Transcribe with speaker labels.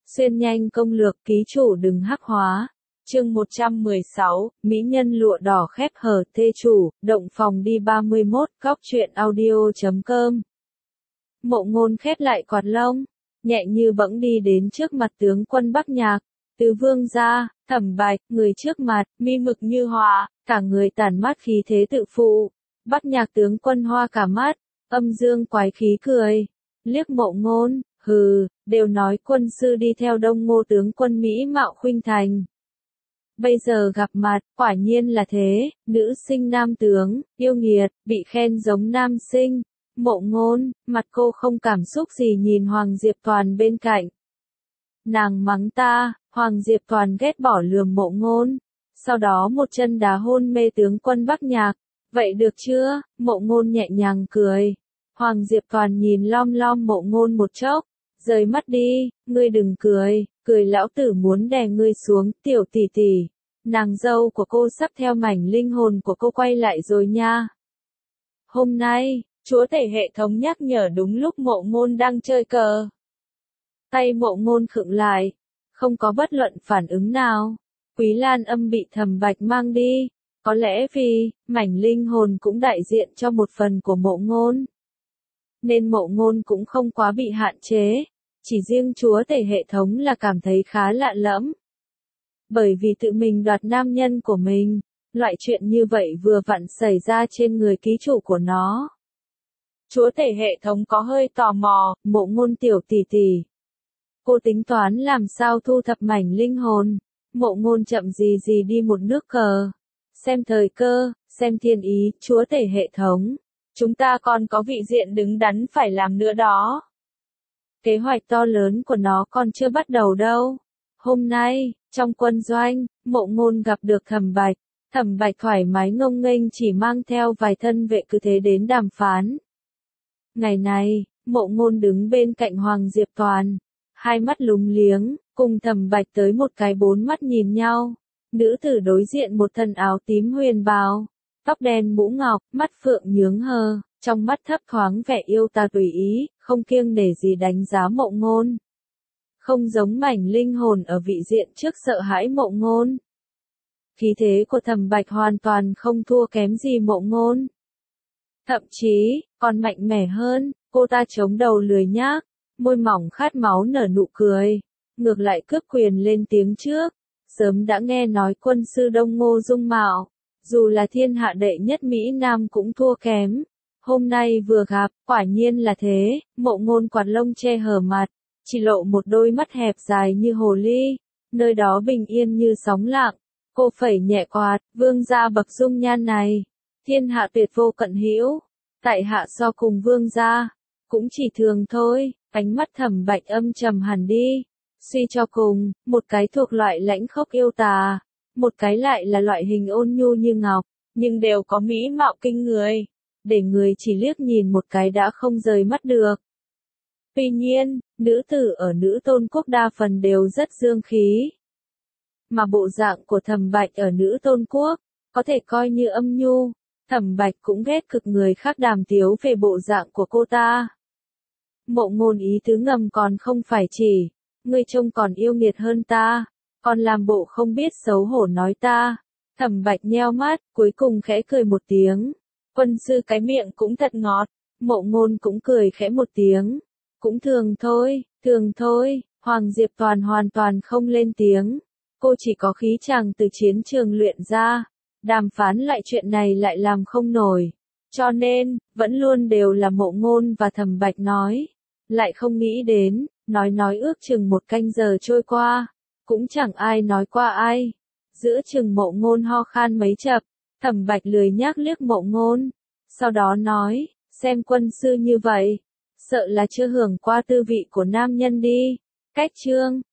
Speaker 1: Xuyên nhanh công lược ký chủ đừng hắc hóa. Chương 116, Mỹ nhân lụa đỏ khép hờ thê chủ, động phòng đi 31, góc truyện audio.com. Mộ Ngôn khép lại quạt lông, nhẹ như bỗng đi đến trước mặt tướng quân Bắc Nhạc. Tứ vương gia, Thẩm Bạch, người trước mặt, mi mực như họa, cả người tản mát khí thế tự phụ. Bắc Nhạc tướng quân hoa cả mắt, âm dương quái khí cười, liếc Mộ Ngôn, hừ, đều nói quân sư đi theo Đông Ngô tướng quân Mỹ mạo khuynh thành. Bây giờ gặp mặt, quả nhiên là thế, nữ sinh nam tướng, yêu nghiệt, bị khen giống nam sinh. Mộ Ngôn, mặt cô không cảm xúc gì nhìn Hoàng Diệp Toàn bên cạnh. Nàng mắng ta, Hoàng Diệp Toàn ghét bỏ lườm Mộ Ngôn, sau đó một chân đá hôn mê tướng quân Bắc Nhạc. Vậy được chưa? Mộ Ngôn nhẹ nhàng cười. Hoàng Diệp Toàn nhìn lom lom Mộ Ngôn một chốc, rời mắt đi, ngươi đừng cười, cười lão tử muốn đè ngươi xuống, tiểu tỷ tỷ. Nàng dâu của cô sắp theo mảnh linh hồn của cô quay lại rồi nha. Hôm nay, chúa tể hệ thống nhắc nhở đúng lúc Mộ Ngôn đang chơi cờ. Tay Mộ Ngôn khựng lại, không có bất luận phản ứng nào. Quý Lan Âm bị Thẩm Bạch mang đi, có lẽ vì mảnh linh hồn cũng đại diện cho một phần của Mộ Ngôn, nên Mộ Ngôn cũng không quá bị hạn chế, chỉ riêng chúa tể hệ thống là cảm thấy khá lạ lẫm. Bởi vì tự mình đoạt nam nhân của mình, loại chuyện như vậy vừa vặn xảy ra trên người ký chủ của nó. Chúa tể hệ thống có hơi tò mò, Mộ Ngôn tiểu tỷ tỷ. Cô tính toán làm sao thu thập mảnh linh hồn. Mộ Ngôn chậm gì gì đi một nước cờ. Xem thời cơ, xem thiên ý, chúa tể hệ thống. Chúng ta còn có vị diện đứng đắn phải làm nữa đó. Kế hoạch to lớn của nó còn chưa bắt đầu đâu. Hôm nay, trong quân doanh, Mộ Ngôn gặp được Thẩm Bạch. Thẩm Bạch thoải mái ngông nghênh chỉ mang theo vài thân vệ cứ thế đến đàm phán. Ngày này, Mộ Ngôn đứng bên cạnh Hoàng Diệp Toàn, hai mắt lúng liếng, cùng Thẩm Bạch tới một cái bốn mắt nhìn nhau. Nữ tử đối diện một thân áo tím huyền bào, tóc đen mũ ngọc, mắt phượng nhướng hờ, trong mắt thấp thoáng vẻ yêu tà tùy ý, không kiêng nể gì đánh giá Mộ Ngôn. Không giống mảnh linh hồn ở vị diện trước sợ hãi Mộ Ngôn. Khí thế của Thẩm Bạch hoàn toàn không thua kém gì Mộ Ngôn. Thậm chí, còn mạnh mẽ hơn, cô ta chống đầu lười nhác, môi mỏng khát máu nở nụ cười, ngược lại cướp quyền lên tiếng trước. Sớm đã nghe nói quân sư Đông Ngô dung mạo, dù là thiên hạ đệ nhất Mỹ Nam cũng thua kém. Hôm nay vừa gặp, quả nhiên là thế, Mộ Ngôn quạt lông che hở mặt, chỉ lộ một đôi mắt hẹp dài như hồ ly, nơi đó bình yên như sóng lặng. Cô phẩy nhẹ quạt, vương gia bậc dung nhan này, thiên hạ tuyệt vô cận hữu, tại hạ so cùng vương gia, cũng chỉ thường thôi. Ánh mắt Thẩm Bạch âm trầm hẳn đi. Suy cho cùng, một cái thuộc loại lãnh khốc yêu tà, một cái lại là loại hình ôn nhu như ngọc, nhưng đều có mỹ mạo kinh người, để người chỉ liếc nhìn một cái đã không rời mắt được. Tuy nhiên, nữ tử ở Nữ Tôn Quốc đa phần đều rất dương khí, mà bộ dạng của Thẩm Bạch ở Nữ Tôn Quốc có thể coi như âm nhu. Thẩm Bạch cũng ghét cực người khác đàm tiếu về bộ dạng của cô ta. Mộ Ngôn ý tứ ngầm còn không phải chỉ, ngươi trông còn yêu nghiệt hơn ta, còn làm bộ không biết xấu hổ nói ta. Thẩm Bạch nheo mắt, cuối cùng khẽ cười một tiếng. Quân sư cái miệng cũng thật ngọt. Mộ Ngôn cũng cười khẽ một tiếng. Cũng thường thôi, thường thôi. Hoàng Diệp Toàn hoàn toàn không lên tiếng. Cô chỉ có khí chàng từ chiến trường luyện ra. Đàm phán lại chuyện này lại làm không nổi. Cho nên, vẫn luôn đều là Mộ Ngôn và Thẩm Bạch nói. Lại không nghĩ đến, nói ước chừng một canh giờ trôi qua, cũng chẳng ai nói qua ai. Giữa chừng Mộ Ngôn ho khan mấy chập, Thẩm Bạch lười nhác liếc Mộ Ngôn, sau đó nói, xem quân sư như vậy, sợ là chưa hưởng qua tư vị của nam nhân đi. Cách chương,